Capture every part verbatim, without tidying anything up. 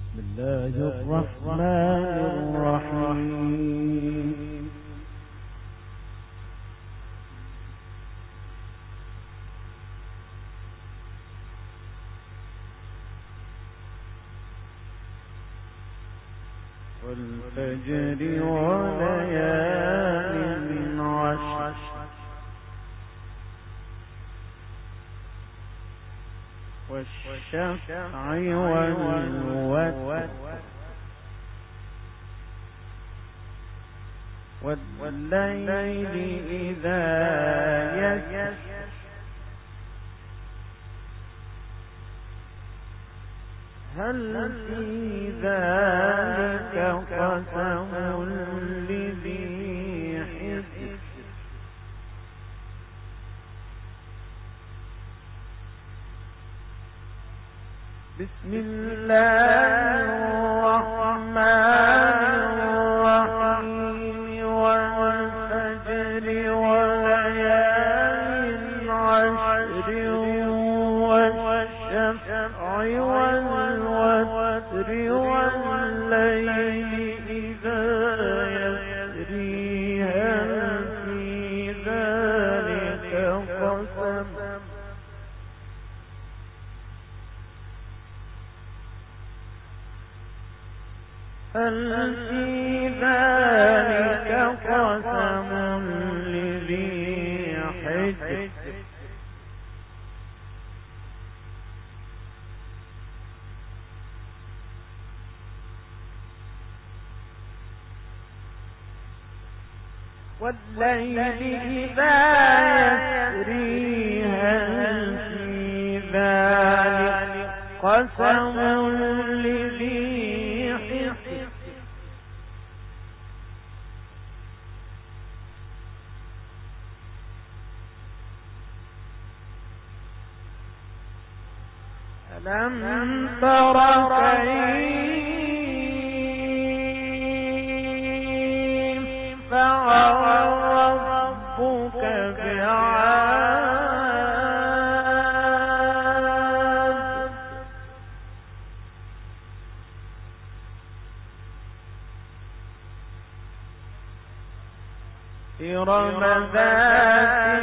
بسم الله الرحمن الرحيم. والفجر وليال عشر والشفع والوتر والليل إذا يسر هل في ذلك قسم لذي حجر بسم الله الرحمن الرحيم. والفجر وليال عشر والشفع والوتر والليل إذا يسري هل في ذلك قسم هل في ذلك قسم لذي حجر والليل إذا يسري هل في ذلك قسم لذي حجر ألم تر كيف فعل ربك بعاد إرم ذات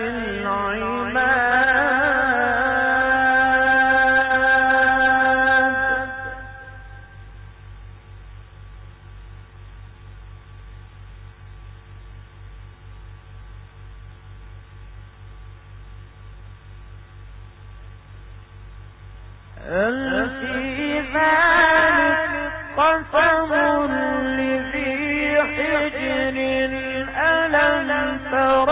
العماد هل في ذلك قسم لذي حجر ألم تر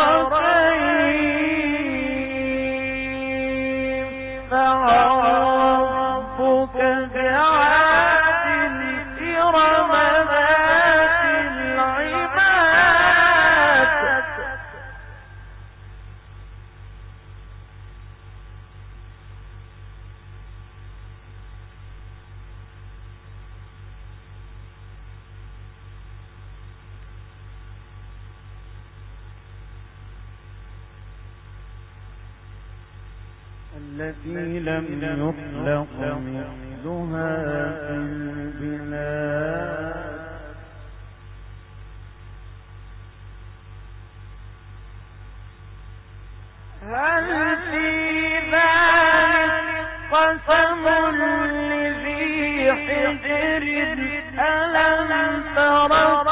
كيف فعل ربك بعاد إرم ذات العماد التي لم يخلق مثلها في البلاد هل في ذلك قسم لذي حجر ألم تر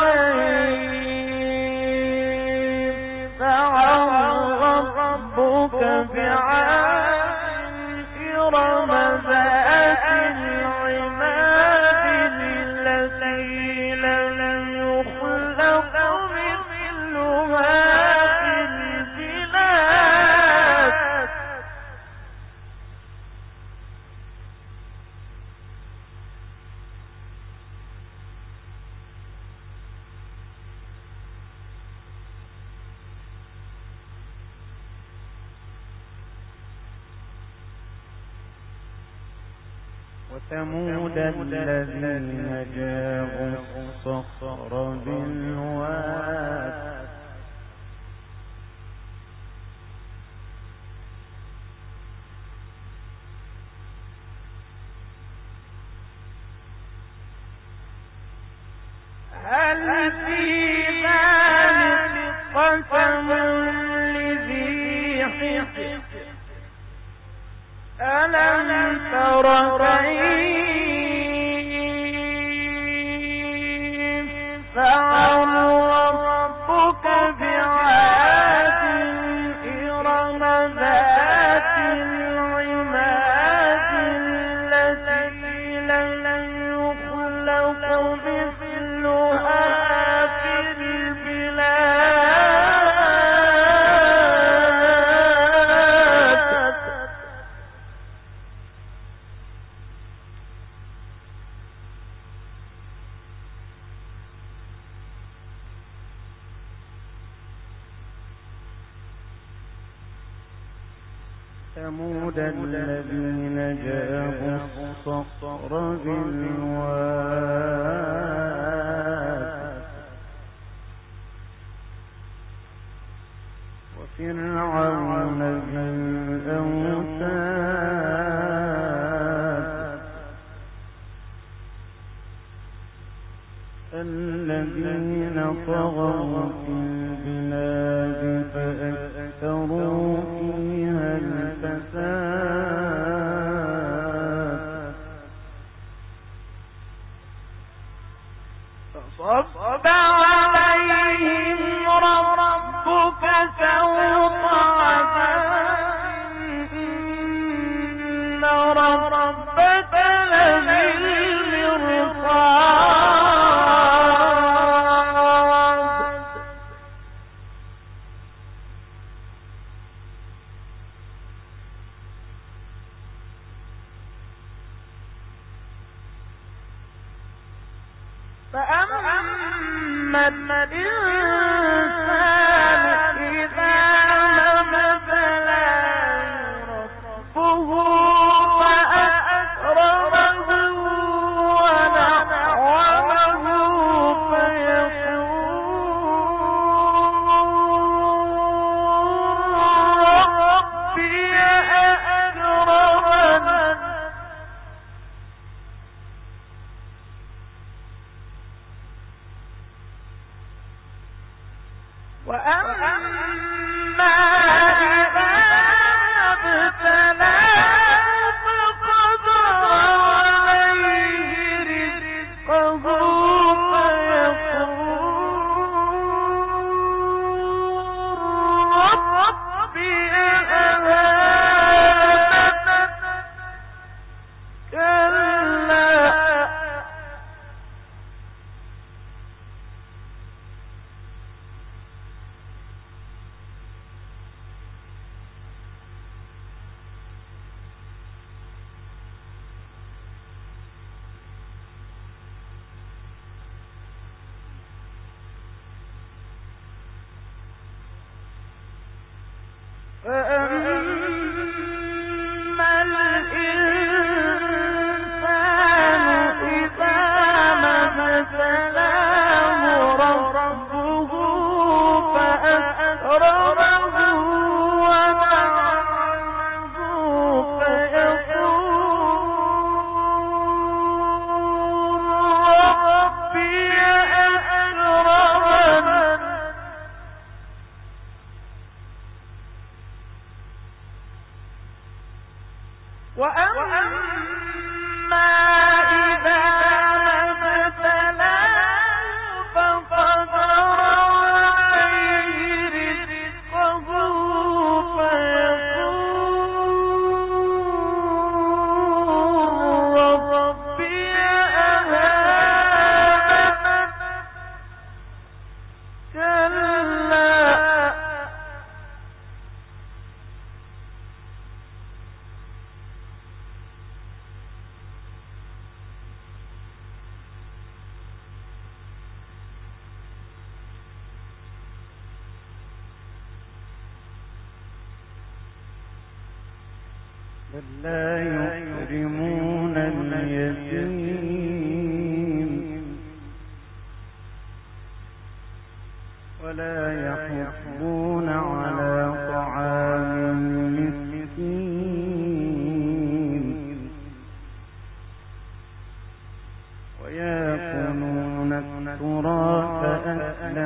كيف فعل ربك بعاد إرم ذات العماد التي لم يخلق مثلها في البلاد وثمود الذين جابوا الصخر بالواد ألم تر كيف فعل ربك بعاد إرم ذات العماد التي لم يخلق مثلها في البلاد ثمود الذين جابوا الصخر بالواد وفرعون بالأوتاد الذين طغوا في البلاد فأكثروا فيها الفساد فصب عليهم ربك سوط عذاب إن ربك لبالمرصاد فأما الإنسان إذا ما ابتلاه ربه فأكرمه ونعمه فيقول ربي أكرمن وأما إذا ابتلاه فقدر عليه رزقه فيقول ربي أهانن كلا فأما الإنسان إذا ما ابتلاه ربه فأكرمه ونعمه فيقول ربي أكرمن وأما إذا ما ابتلاه فقدر عليه رزقه فيقول ربي أهانن كلا بل لا يكرمون اليتيم ولا يحضون على طعام المسكين ويأكلون التراث أكلا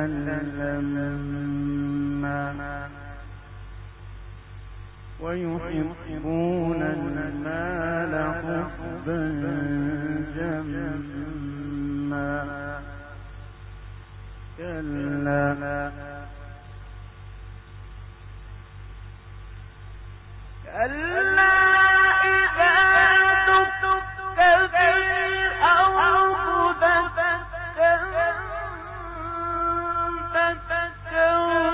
لما ويحبون كلا كلا إذا دكت الأرض دكا دكا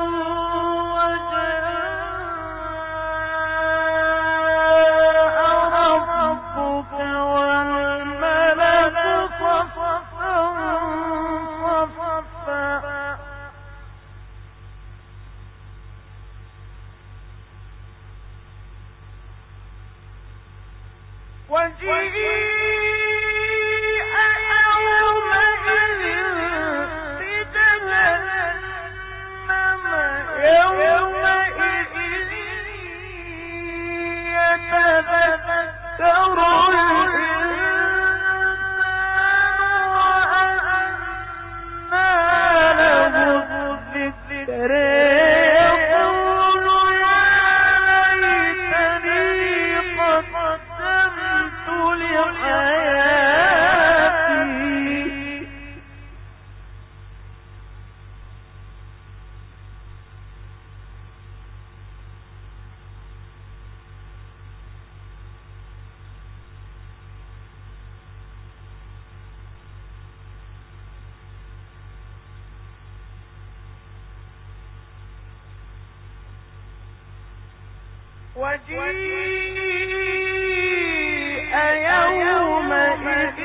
وجيء يومئذ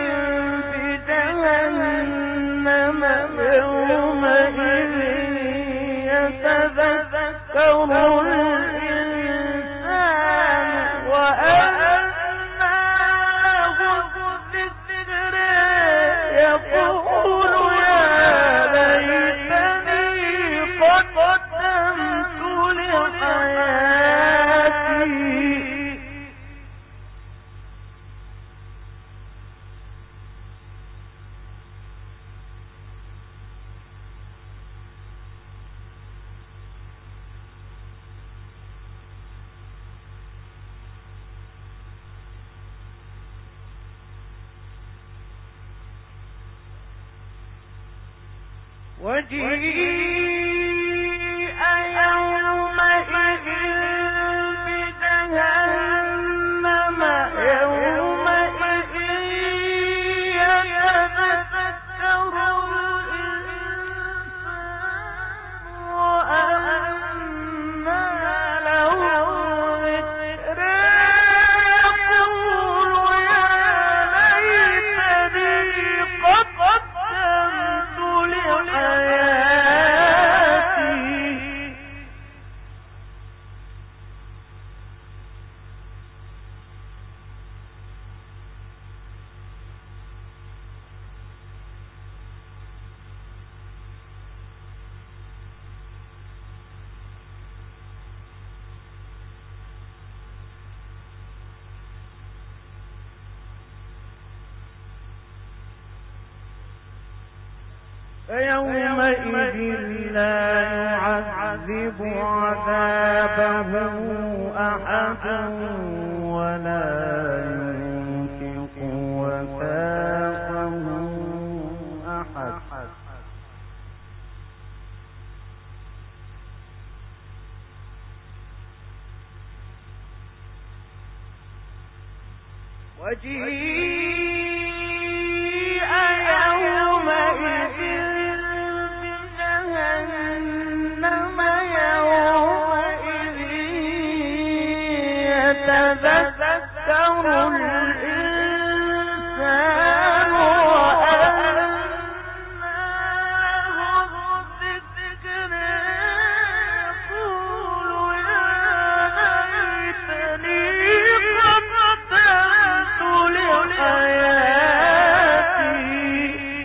بجهنم يومئذ يتذكر الإنسان وأنى له الذكر يقول يا ليتني قدمت لحياتي وجيء يومئذ بجهنم يومئذ يتذكر الإنسان وأنى له الذكر يقول يا ليتني قدمت لحياتي فيومئذ لا يعذب عذابه أحد ولا يوثق وثاقه أحد وجيء يومئذ بجهنم يومئذ يتذكر الإنسان وأنى له الذكر يقول يا ليتني قدمت لحياتي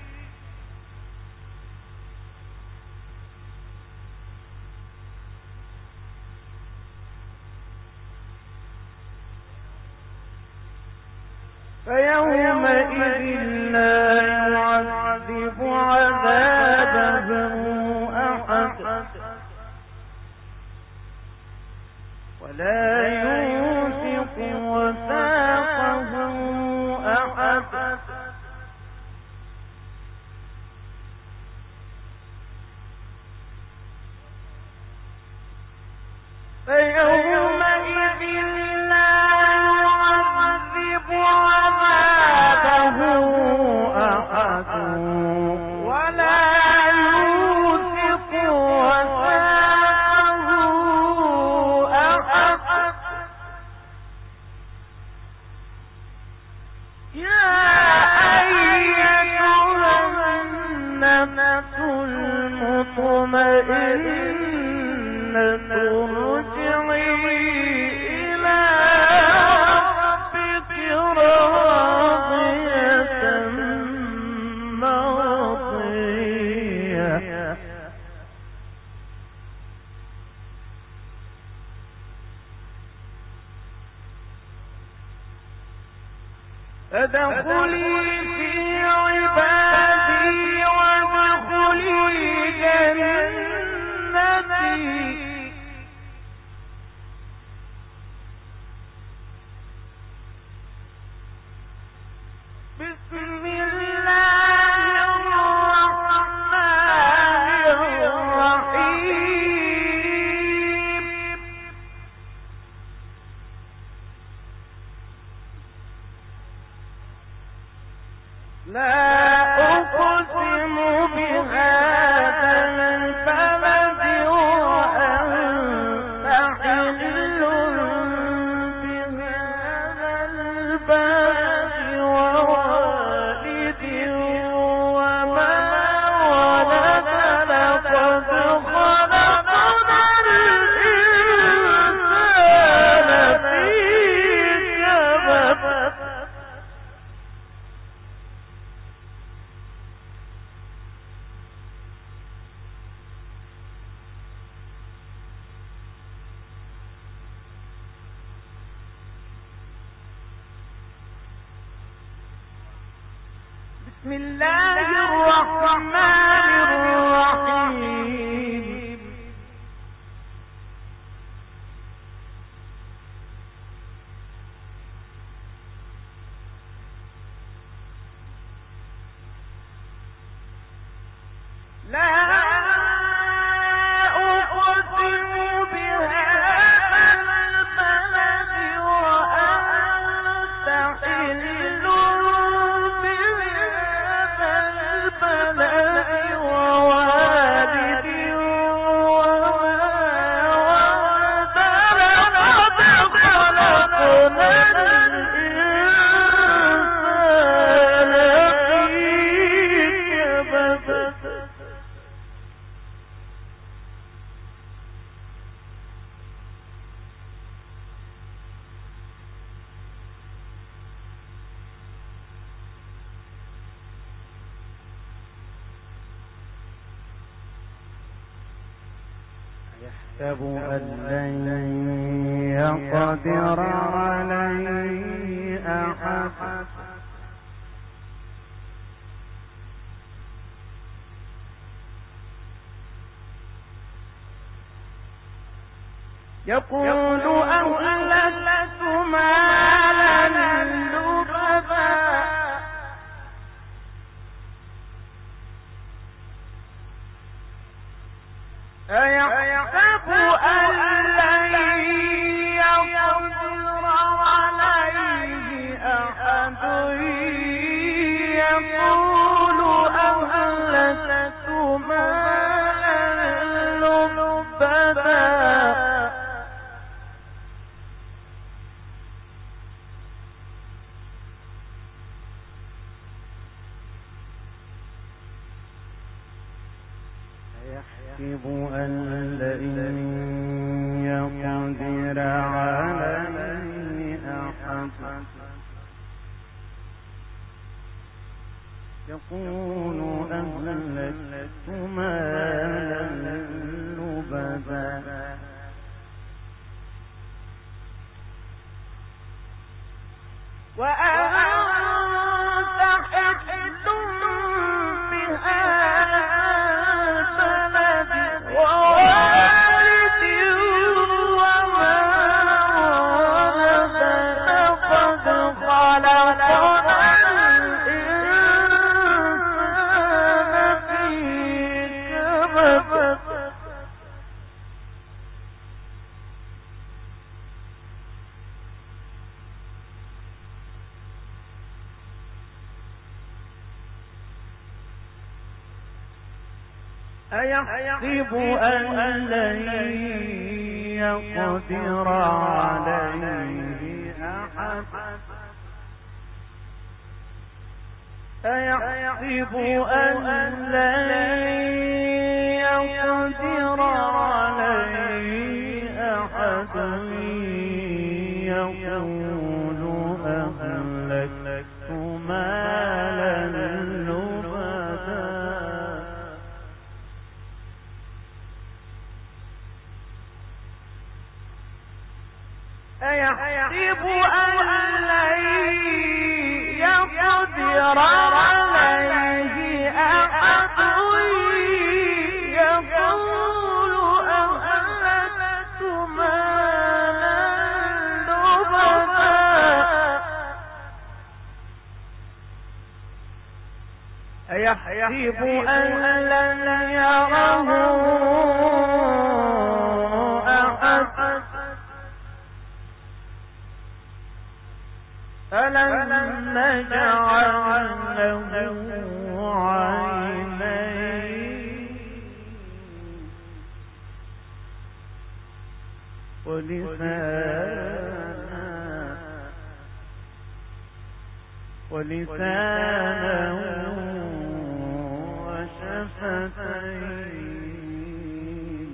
فيومئذ لا يعذب عذابه أحد ولا يوثق وثاقه أحد فادخلي في عبادي وادخلي جنتي. بسم الله الرحمن الرحيم. لا أقسم بهذا البلد وأنت حل بهذا البلد ووالد وما ولد لقد خلقنا الإنسان في كبد. بسم الله الرحمن الرحيم. لا أقسم بهذا البلد وأنت حل يحسب أن لن يقدر عليه أحد. يقول أهلكت مالا لبدا أيحسب أن لن يقدر عليه أحد. يقول أهلكت مالا لبدا يحسب أن لن يقدر عليه أحد. يقول أهلكت مالا لبدا وأنت حل بهذا البلد ووالد وما ولد لقد خلقنا الإنسان في كبد. أيحسب أن لن يقدر عليه أحد. أيحسب أن لن يقدر عليه أحد يقول أهلكت مالا لبدا أيحسب أن لن يقدر عليه أحد يقول أهلكت مالا لبدا أيحسب أن لن يره أحد ألم نجعل له عينين ولسانا ولسانا وشفتين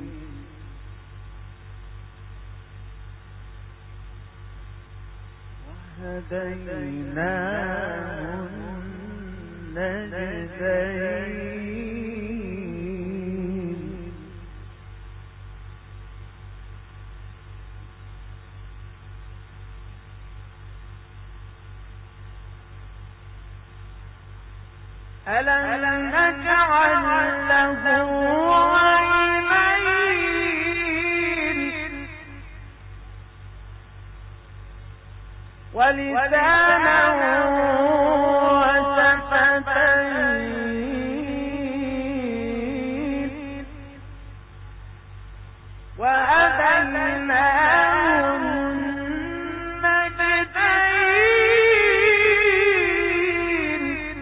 وهديناه النجدين ألم نجعل له عينين ولسانا وشفتين وهديناه النجدين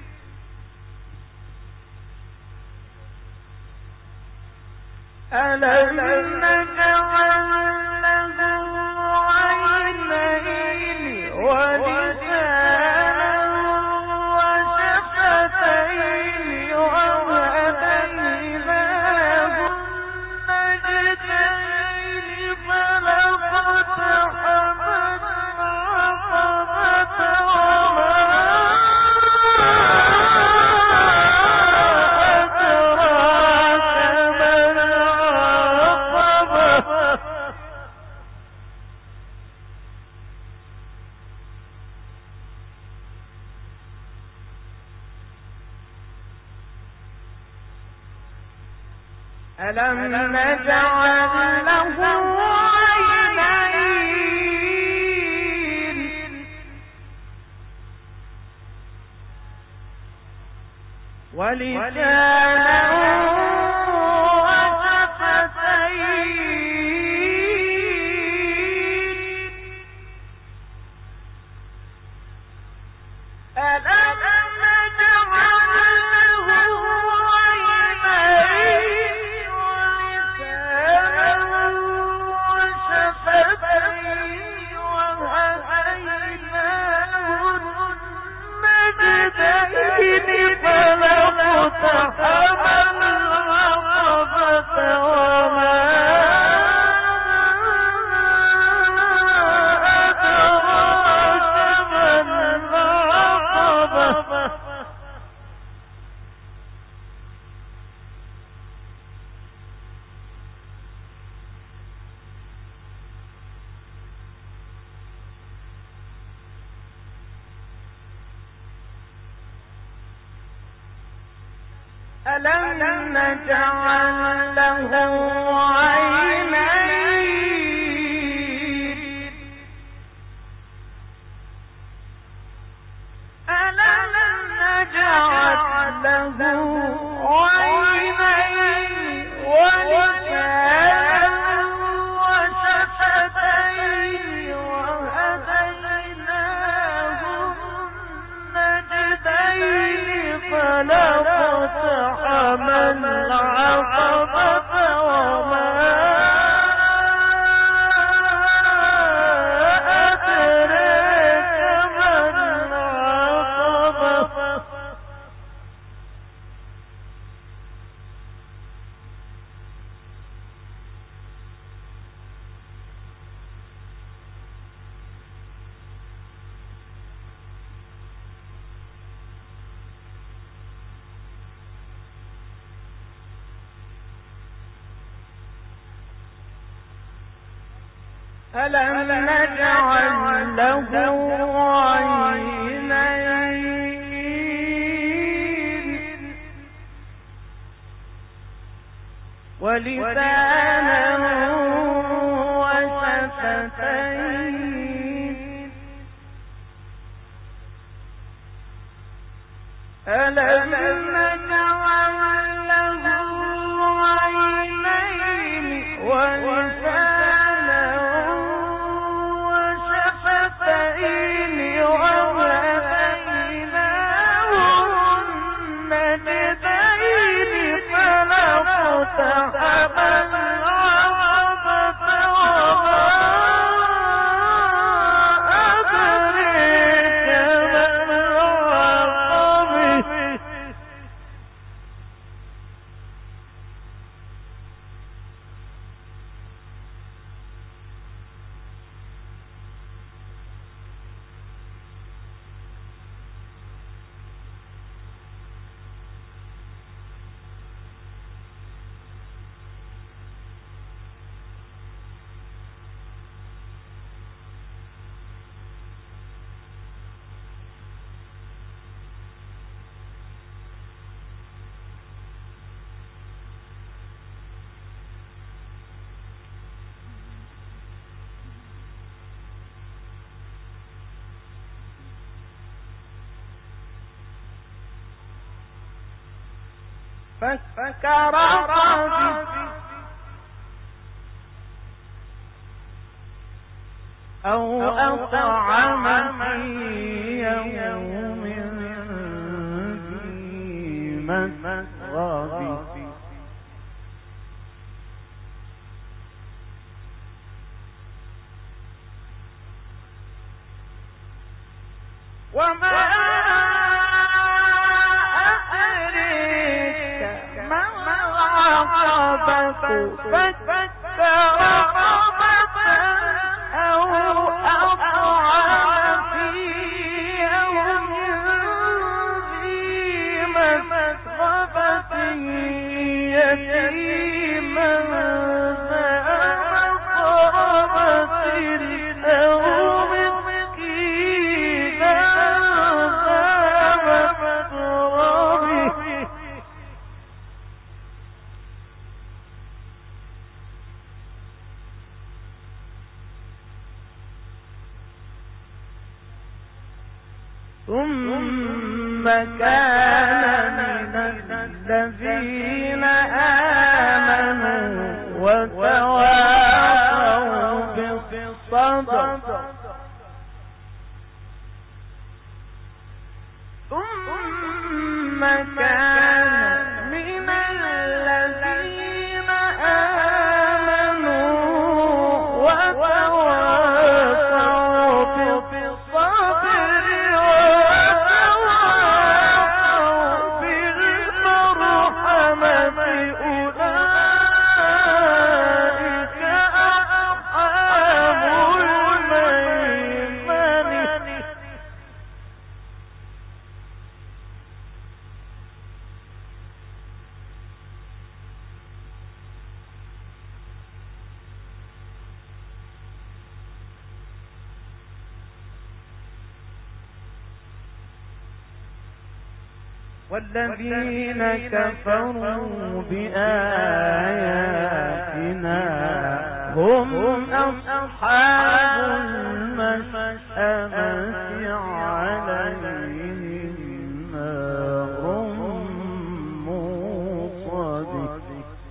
ألم نجعل له عينين ولسانا وشفتين وهديناه النجدين فلا اقتحم العقبة وما ألم نجعل له عينين ولسانا وشفتين ألم نجعل له عينين ولسانا وشفتين وهديناه النجدين فلا اقتحم العقبة وما أدراك ما العقبة ألم نجعل له عينين ألم نجعل له عينين ولسانا وشفتين وهديناه النجدين فلا اقتحم العقبة وما أدراك ما العقبة ألم نجعل له عينين ولسانا وشفتين ألم نجعل له عينين ولسانا وشفتين وهديناه النجدين فلا اقتحم العقبة وما أدريك ما العقبة فكر أو أطعم في يوم ذي مسغبة وما فك رقبة أو أطعم في يوم ذي مسغبة يتيما ذا مقربة أو مسكينا ذا متربة ثم كان من الذين آمنوا وتواصوا بالصبر ثم كان من الذين آمنوا وتواصوا بالصبر والذين كفروا بآياتنا هم أصحاب المشأمة عليهم نار موصد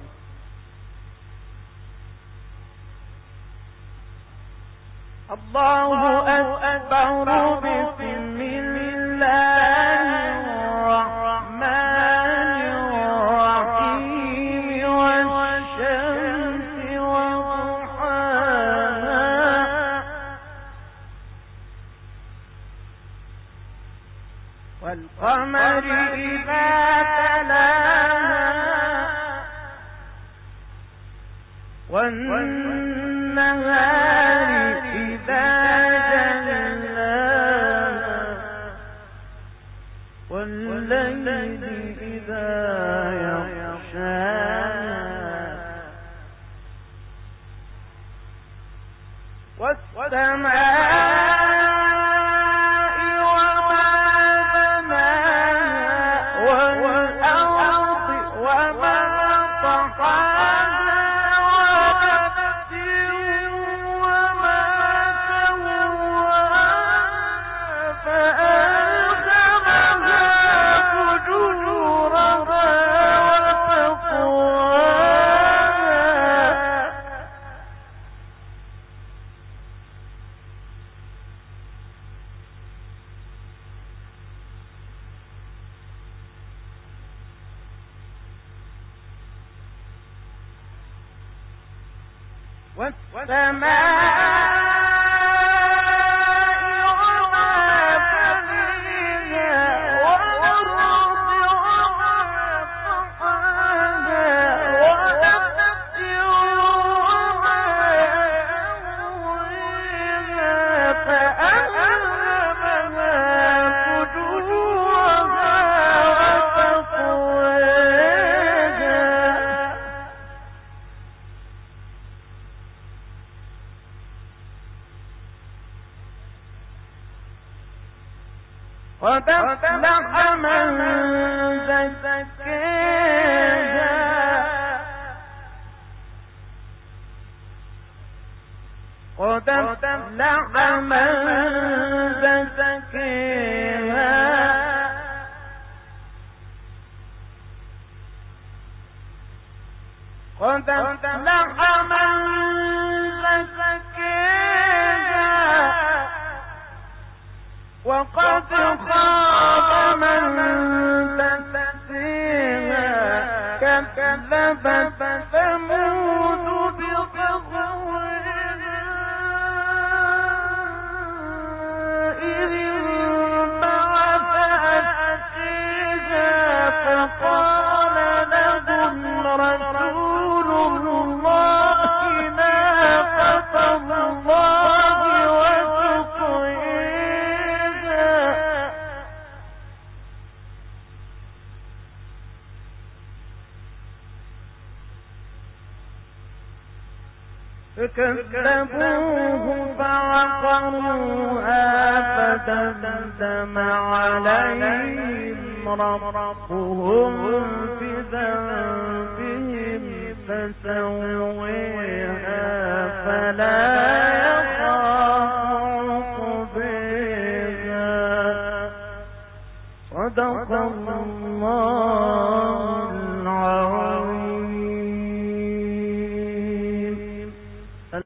الله أكبر بسم الله الرحمن الرحيم والشمس وضحاها والقمر إذا تلاها والنهار إذا جلاها والليل إذا يغشاها قد أفلح من زكاها قد أفلح من زكاها قد أفلح من زكاها وقد خاب من دساها كذبت ثمود بطغواها إذ انبعث أشقاها فقال لهم رسول الله ناقة الله فكذبوه فعقروها فدمدم عليهم ربهم بذنبهم فسويها فلا يخاف عقباها. صدق الله.